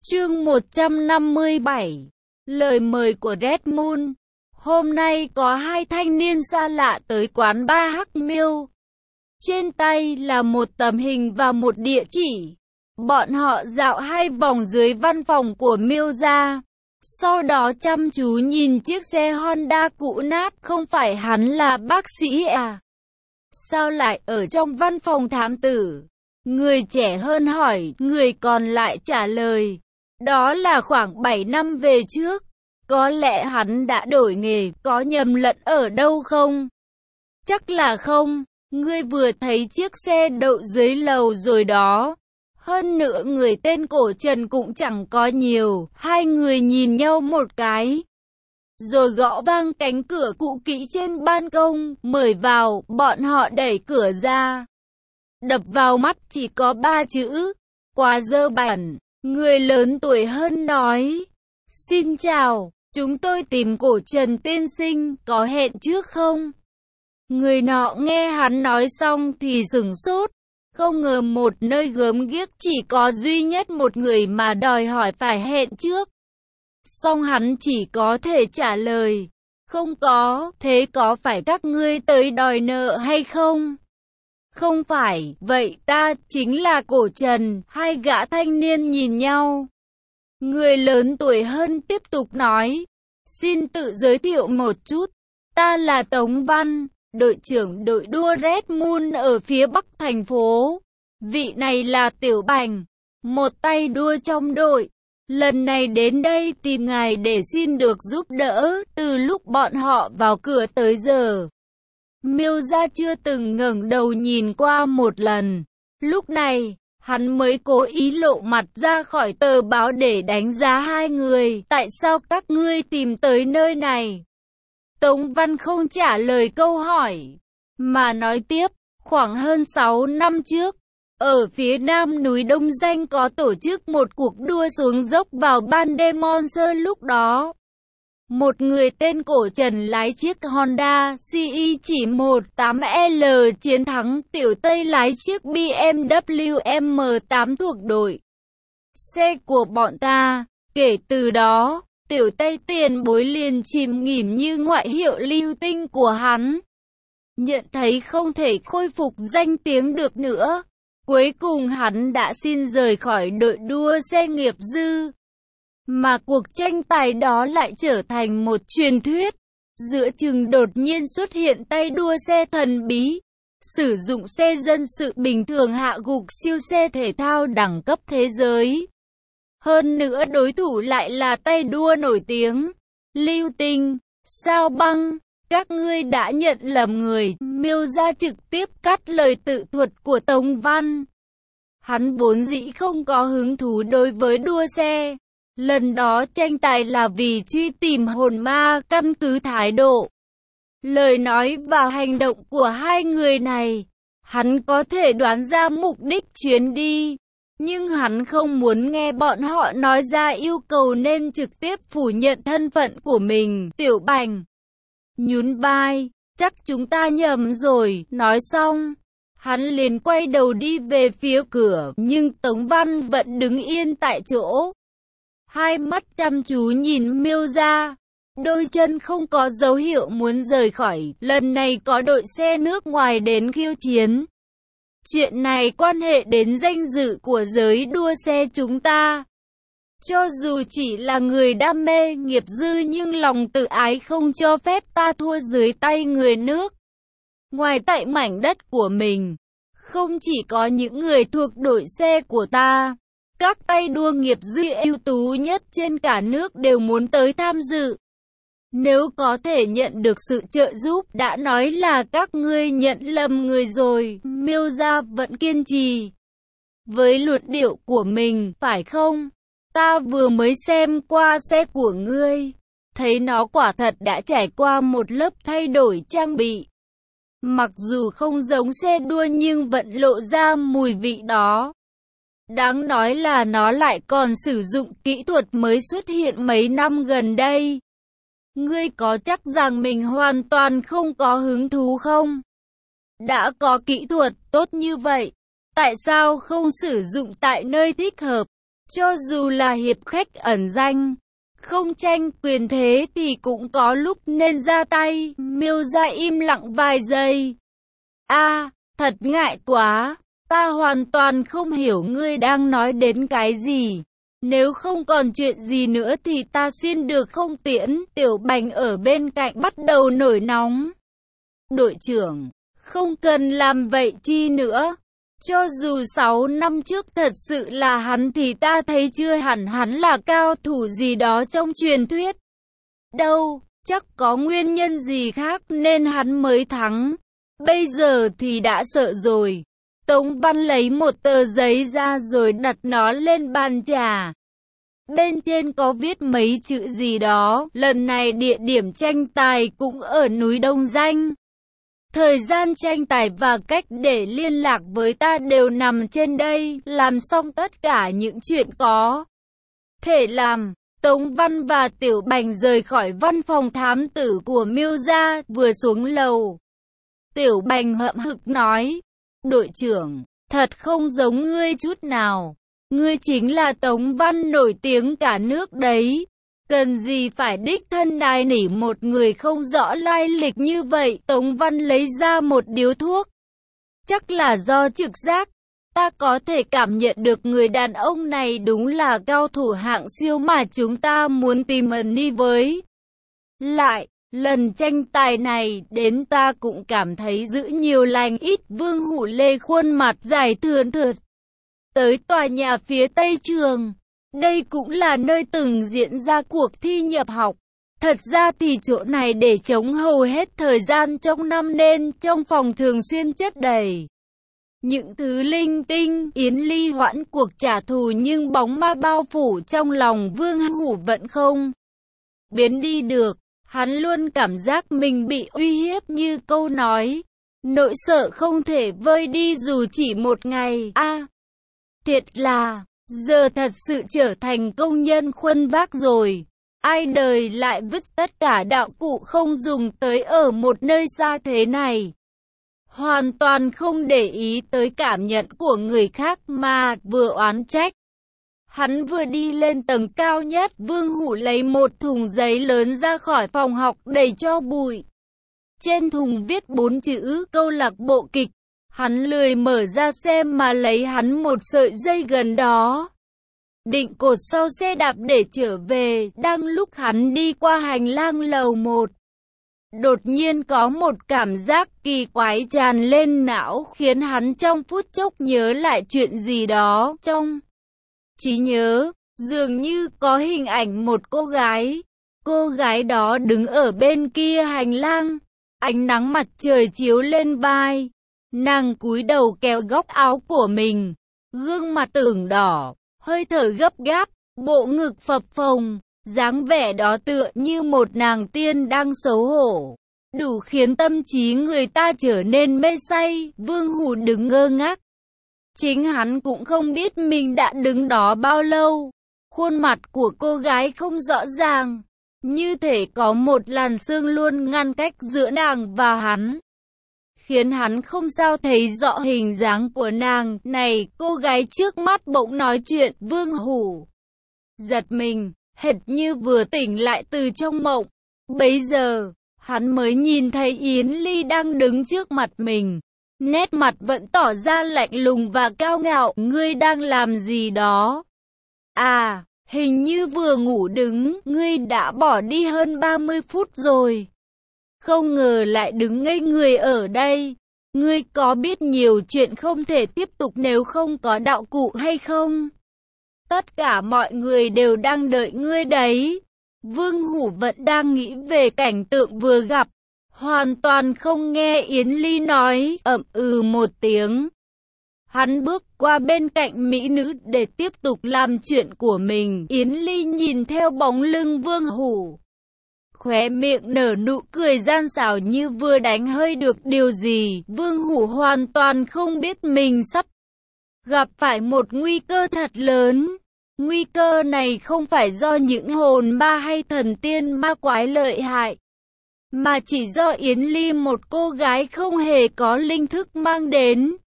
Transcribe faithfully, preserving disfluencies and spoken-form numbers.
Chương một trăm năm mươi bảy. Lời mời của Red Moon. Hôm nay có hai thanh niên xa lạ tới quán bar Hắc Miêu. Trên tay là một tấm hình và một địa chỉ. Bọn họ dạo hai vòng dưới văn phòng của Miêu gia. Sau đó chăm chú nhìn chiếc xe Honda cũ nát. Không phải hắn là bác sĩ à? Sao lại ở trong văn phòng thám tử? Người trẻ hơn hỏi, người còn lại trả lời. Đó là khoảng bảy năm về trước. Có lẽ hắn đã đổi nghề, có nhầm lẫn ở đâu không? Chắc là không. Ngươi vừa thấy chiếc xe đậu dưới lầu rồi đó. Hơn nữa người tên cổ Trần cũng chẳng có nhiều. Hai người nhìn nhau một cái, rồi gõ vang cánh cửa cũ kỹ trên ban công, mời vào. Bọn họ đẩy cửa ra. Đập vào mắt chỉ có ba chữ: quá dơ bẩn. Người lớn tuổi hơn nói, xin chào, chúng tôi tìm cổ Trần tiên sinh, có hẹn trước không? Người nọ nghe hắn nói xong thì sửng sốt. Không ngờ một nơi gớm ghiếc chỉ có duy nhất một người mà đòi hỏi phải hẹn trước. Xong hắn chỉ có thể trả lời, không có. Thế có phải các ngươi tới đòi nợ hay không? Không phải. Vậy ta chính là cổ Trần. Hai gã thanh niên nhìn nhau. Người lớn tuổi hơn tiếp tục nói, xin tự giới thiệu một chút. Ta là Tống Văn, đội trưởng đội đua Red Moon ở phía bắc thành phố. Vị này là Tiểu Bành, một tay đua trong đội. Lần này đến đây tìm ngài để xin được giúp đỡ. Từ lúc bọn họ vào cửa tới giờ, Miêu gia chưa từng ngẩng đầu nhìn qua một lần. Lúc này, hắn mới cố ý lộ mặt ra khỏi tờ báo để đánh giá hai người. Tại sao các ngươi tìm tới nơi này? Tống Văn không trả lời câu hỏi, mà nói tiếp, khoảng hơn sáu năm trước, ở phía nam núi Đông Danh có tổ chức một cuộc đua xuống dốc vào ban đêm Monster. Lúc đó, một người tên cổ Trần lái chiếc Honda xê i chỉ một tám L chiến thắng Tiểu Tây lái chiếc B M W M tám thuộc đội xe của bọn ta. Kể từ đó, Tiểu Tây tiền bối liền chìm nghỉm như ngoại hiệu lưu tinh của hắn. Nhận thấy không thể khôi phục danh tiếng được nữa, cuối cùng hắn đã xin rời khỏi đội đua xe nghiệp dư. Mà cuộc tranh tài đó lại trở thành một truyền thuyết. Giữa chừng đột nhiên xuất hiện tay đua xe thần bí, sử dụng xe dân sự bình thường hạ gục siêu xe thể thao đẳng cấp thế giới. Hơn nữa đối thủ lại là tay đua nổi tiếng, Lưu Tinh, Sao Băng. Các ngươi đã nhận lầm người. Miêu gia trực tiếp cắt lời tự thuật của Tống Văn. Hắn vốn dĩ không có hứng thú đối với đua xe. Lần đó tranh tài là vì truy tìm hồn ma. Căn cứ thái độ, lời nói và hành động của hai người này, hắn có thể đoán ra mục đích chuyến đi. Nhưng hắn không muốn nghe bọn họ nói ra yêu cầu nên trực tiếp phủ nhận thân phận của mình. Tiểu Bành nhún vai, chắc chúng ta nhầm rồi. Nói xong, hắn liền quay đầu đi về phía cửa. Nhưng Tống Văn vẫn đứng yên tại chỗ, hai mắt chăm chú nhìn Miêu gia, đôi chân không có dấu hiệu muốn rời khỏi. Lần này có đội xe nước ngoài đến khiêu chiến. Chuyện này quan hệ đến danh dự của giới đua xe chúng ta. Cho dù chỉ là người đam mê nghiệp dư nhưng lòng tự ái không cho phép ta thua dưới tay người nước ngoài tại mảnh đất của mình. Không chỉ có những người thuộc đội xe của ta, các tay đua nghiệp dư ưu tú nhất trên cả nước đều muốn tới tham dự. Nếu có thể nhận được sự trợ giúp, đã nói là các ngươi nhận lầm người rồi. Miêu gia vẫn kiên trì với luận điệu của mình, phải không? Ta vừa mới xem qua xe của ngươi, thấy nó quả thật đã trải qua một lớp thay đổi trang bị. Mặc dù không giống xe đua nhưng vẫn lộ ra mùi vị đó. Đáng nói là nó lại còn sử dụng kỹ thuật mới xuất hiện mấy năm gần đây. Ngươi có chắc rằng mình hoàn toàn không có hứng thú không? Đã có kỹ thuật tốt như vậy, tại sao không sử dụng tại nơi thích hợp? Cho dù là hiệp khách ẩn danh, không tranh quyền thế thì cũng có lúc nên ra tay. Miêu Gia im lặng vài giây. A, thật ngại quá, ta hoàn toàn không hiểu ngươi đang nói đến cái gì. Nếu không còn chuyện gì nữa thì ta xin được không tiễn. Tiểu Bành ở bên cạnh bắt đầu nổi nóng. Đội trưởng, không cần làm vậy chi nữa. Cho dù sáu năm trước thật sự là hắn thì ta thấy chưa hẳn hắn là cao thủ gì đó trong truyền thuyết. Đâu, chắc có nguyên nhân gì khác nên hắn mới thắng. Bây giờ thì đã sợ rồi. Tống Văn lấy một tờ giấy ra rồi đặt nó lên bàn trà. Bên trên có viết mấy chữ gì đó. Lần này địa điểm tranh tài cũng ở núi Đông Danh. Thời gian tranh tài và cách để liên lạc với ta đều nằm trên đây. Làm xong tất cả những chuyện có thể làm. Tống Văn và Tiểu Bành rời khỏi văn phòng thám tử của Miêu Gia. Vừa xuống lầu, Tiểu Bành hậm hực nói: đội trưởng, thật không giống ngươi chút nào. Ngươi chính là Tống Văn nổi tiếng cả nước đấy. Cần gì phải đích thân đài nỉ một người không rõ lai lịch như vậy. Tống Văn lấy ra một điếu thuốc. Chắc là do trực giác. Ta có thể cảm nhận được người đàn ông này đúng là cao thủ hạng siêu mà chúng ta muốn tìm ẩn đi với. Lại, lần tranh tài này đến ta cũng cảm thấy giữ nhiều lành ít. Vương Hủ Lê khuôn mặt dài thườn thượt tới tòa nhà phía tây trường. Đây cũng là nơi từng diễn ra cuộc thi nhập học. Thật ra thì chỗ này để trống hầu hết thời gian trong năm nên trong phòng thường xuyên chất đầy những thứ linh tinh. Yến Ly hoãn cuộc trả thù nhưng bóng ma bao phủ trong lòng Vương Hủ vẫn không biến đi được. Hắn luôn cảm giác mình bị uy hiếp như câu nói. Nỗi sợ không thể vơi đi dù chỉ một ngày. A, à, thiệt là, giờ thật sự trở thành công nhân khuân vác rồi. Ai đời lại vứt tất cả đạo cụ không dùng tới ở một nơi xa thế này. Hoàn toàn không để ý tới cảm nhận của người khác mà vừa oán trách. Hắn vừa đi lên tầng cao nhất, Vương Hủ lấy một thùng giấy lớn ra khỏi phòng học đầy cho bụi. Trên thùng viết bốn chữ câu lạc bộ kịch. Hắn lười mở ra xem mà lấy hắn một sợi dây gần đó. Định cột sau xe đạp để trở về. Đang lúc hắn đi qua hành lang lầu một, đột nhiên có một cảm giác kỳ quái tràn lên não khiến hắn trong phút chốc nhớ lại chuyện gì đó. Trong trí nhớ, dường như có hình ảnh một cô gái. Cô gái đó đứng ở bên kia hành lang. Ánh nắng mặt trời chiếu lên vai. Nàng cúi đầu kéo góc áo của mình. Gương mặt ửng đỏ, hơi thở gấp gáp, bộ ngực phập phồng. Dáng vẻ đó tựa như một nàng tiên đang xấu hổ, đủ khiến tâm trí người ta trở nên mê say. Vương Hủ đứng ngơ ngác. Chính hắn cũng không biết mình đã đứng đó bao lâu. Khuôn mặt của cô gái không rõ ràng, như thể có một làn sương luôn ngăn cách giữa nàng và hắn, khiến hắn không sao thấy rõ hình dáng của nàng. Này, cô gái trước mắt bỗng nói chuyện. Vương Hủ giật mình, hệt như vừa tỉnh lại từ trong mộng. Bấy giờ, hắn mới nhìn thấy Yến Ly đang đứng trước mặt mình. Nét mặt vẫn tỏ ra lạnh lùng và cao ngạo. Ngươi đang làm gì đó? À, hình như vừa ngủ đứng. Ngươi đã bỏ đi hơn ba mươi phút rồi. Không ngờ lại đứng ngây người ở đây. Ngươi có biết nhiều chuyện không thể tiếp tục nếu không có đạo cụ hay không? Tất cả mọi người đều đang đợi ngươi đấy. Vương Hủ vẫn đang nghĩ về cảnh tượng vừa gặp, hoàn toàn không nghe Yến Ly nói, ậm ừ một tiếng. Hắn bước qua bên cạnh mỹ nữ để tiếp tục làm chuyện của mình. Yến Ly nhìn theo bóng lưng Vương Hủ, khóe miệng nở nụ cười gian xảo như vừa đánh hơi được điều gì. Vương Hủ hoàn toàn không biết mình sắp gặp phải một nguy cơ thật lớn. Nguy cơ này không phải do những hồn ma hay thần tiên ma quái lợi hại, mà chỉ do Yến Ly, một cô gái không hề có linh thức mang đến.